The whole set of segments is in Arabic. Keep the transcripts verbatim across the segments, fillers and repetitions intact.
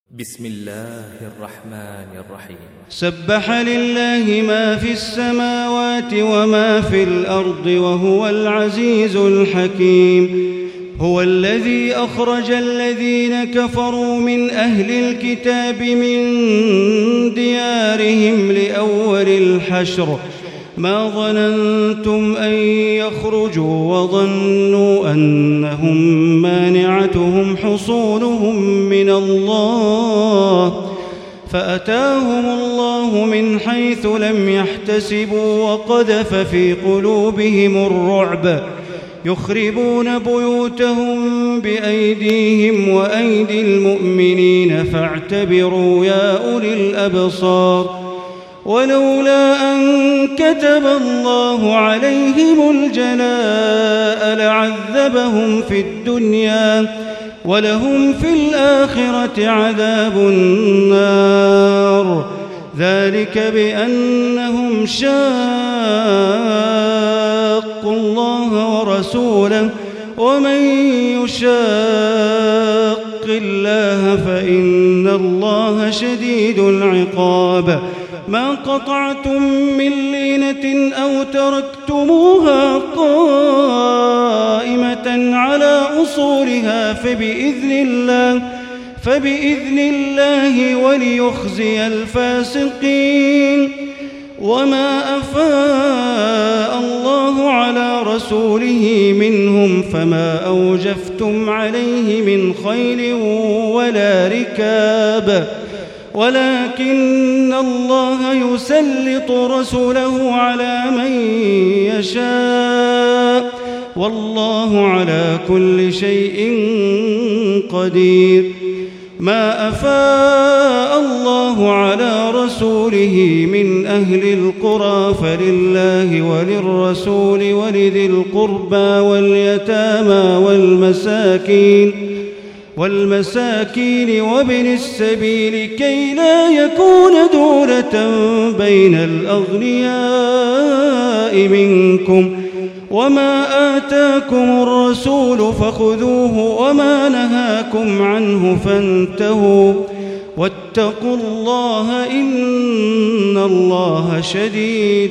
بسم الله الرحمن الرحيم. سبح لله ما في السماوات وما في الأرض وهو العزيز الحكيم. هو الذي أخرج الذين كفروا من أهل الكتاب من ديارهم لأول الحشر ما ظننتم أن يخرجوا وظنوا أنهم مانعتهم حصونهم من الله فأتاهم الله من حيث لم يحتسبوا وقذف في قلوبهم الرعب يخربون بيوتهم بأيديهم وأيدي المؤمنين فاعتبروا يا أولي الأبصار. ولولا أن كتب الله عليهم الجلاء لعذبهم في الدنيا ولهم في الآخرة عذاب النار ذلك بأنهم شاقوا الله ورسوله ومن يشاق الله فإن الله شديد العقاب. ما قطعتم من لينة أو تركتموها قائمة على أصولها فبإذن الله فبإذن الله وليخزي الفاسقين. وما أفاء الله على رسوله منهم فما أوجفتم عليه من خيل ولا ركاب ولكن الله يسلط رسوله على من يشاء والله على كل شيء قدير. ما أفاء الله على رسوله من أهل القرى فلله وللرسول ولذي القربى واليتامى والمساكين والمساكين وابن السبيل كي لا يكون دولة بين الأغنياء منكم. وما آتاكم الرسول فخذوه وما نهاكم عنه فانتهوا واتقوا الله إن الله شديد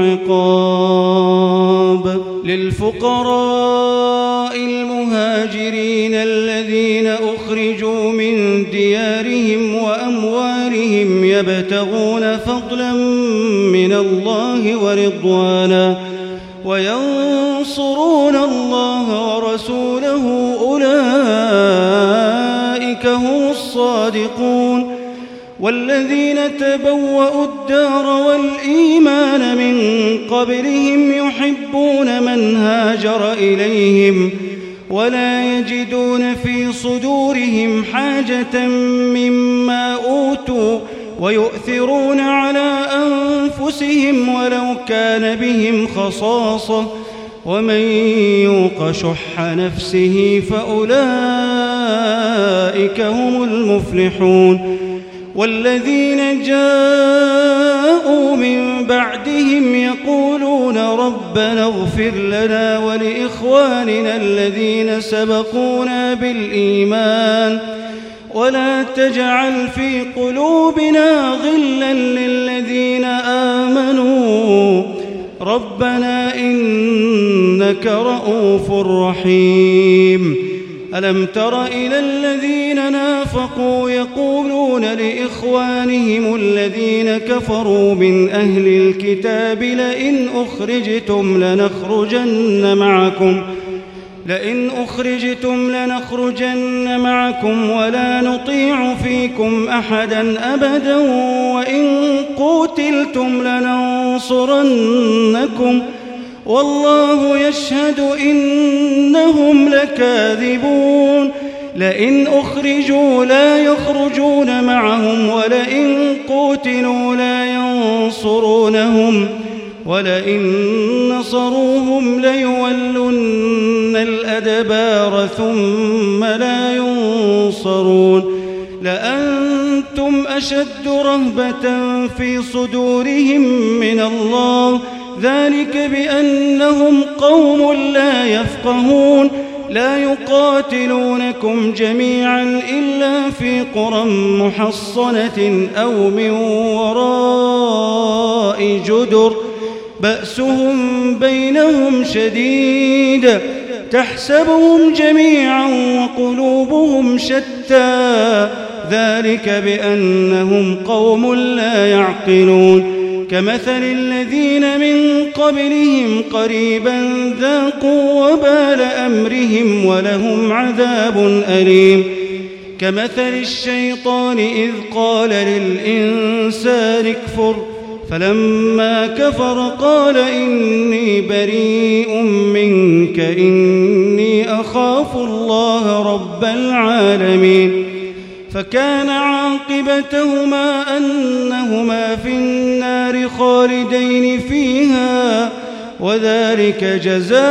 العقاب. للفقراء المهاجرين الذين أخرجوا من ديارهم وأموالهم يبتغون فضلا من الله ورضوانا وينصرون الله ورسوله أولئك هم الصادقون. والذين تبوأوا الدار والإيمان من قبلهم يحبون من هاجر إليهم ولا يجدون في صدورهم حاجة مما أوتوا ويؤثرون على أنفسهم ولو كان بهم خصاصة ومن يوق شح نفسه فأولئك هم المفلحون. والذين جاءوا من بعدهم يقولون ربنا اغفر لنا ولإخواننا الذين سبقونا بالإيمان ولا تجعل في قلوبنا غلا للذين آمنوا ربنا إنك رؤوف رحيم. ألم تر إلى الذين نافقوا يقولون لإخوانهم الذين كفروا من أهل الكتاب لئن أخرجتم لنخرجن معكم لئن أخرجتم لنخرجن معكم ولا نطيع فيكم أحدا أبدا وإن قتلتم لننصرنكم والله يشهد إنهم لكاذبون. لئن أخرجوا لا يخرجون معهم ولئن قتلوا لا ينصرونهم ولئن نصروهم ليولن الأدبار ثم لا ينصرون. لأنتم أشد رهبة في صدورهم من الله ذلك بأنهم قوم لا يفقهون. لا يقاتلونكم جميعا إلا في قرى محصنة أو من وراء جدر بأسهم بينهم شديد تحسبهم جميعا وقلوبهم شتى ذلك بأنهم قوم لا يعقلون كمثل الذين من قبلهم قريبا ذاقوا وبال أمرهم ولهم عذاب أليم كمثل الشيطان إذ قال للإنسان اكفر فلما كفر قال إني بريء منك إني أخاف الله رب العالمين فكان عاقبتهما أنهما في النار خالدين فيها وذلك جزاء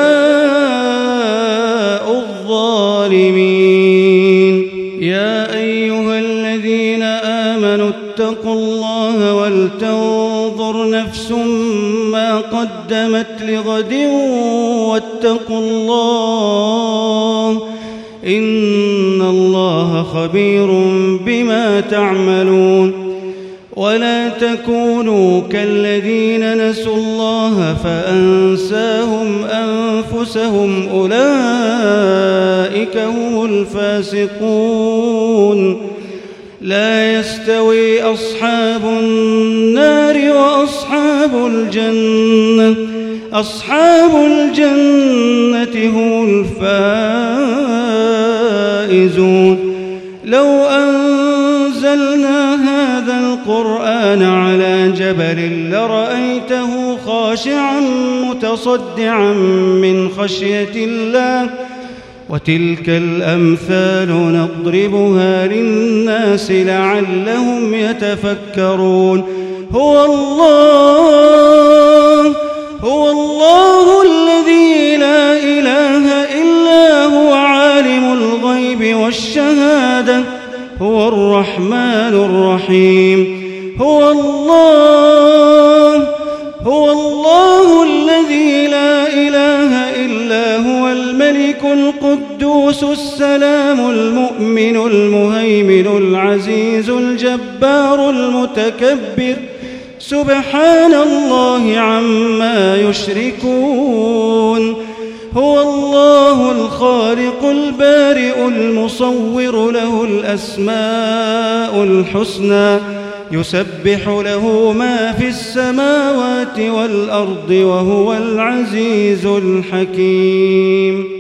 الظالمين يا أيها الذين آمنوا اتقوا الله ولتنظر نفس ما قدمت لغد واتقوا الله إن الله خبير بما تعملون ولا تكونوا كالذين نسوا الله فأنساهم أنفسهم أولئك هم الفاسقون لا يستوي أصحاب النار وأصحاب الجنة أصحاب الجنة هم الفائزون لو أنزلنا هذا القرآن على جبل لرأيته خاشعا متصدعا من خشية الله وتلك الأمثال نضربها للناس لعلهم يتفكرون هو الله هو الله الذي لا إله إلا هو عالم الغيب والشهادة هو الرحمن الرحيم هو الله هو الله الذي لا إله إلا هو الملك القدوس السلام المؤمن المهيمن العزيز الجبار المتكبر سبحان الله عما يشركون هو الله الخالق البارئ المصور له الأسماء الحسنى يسبح له ما في السماوات والأرض وهو العزيز الحكيم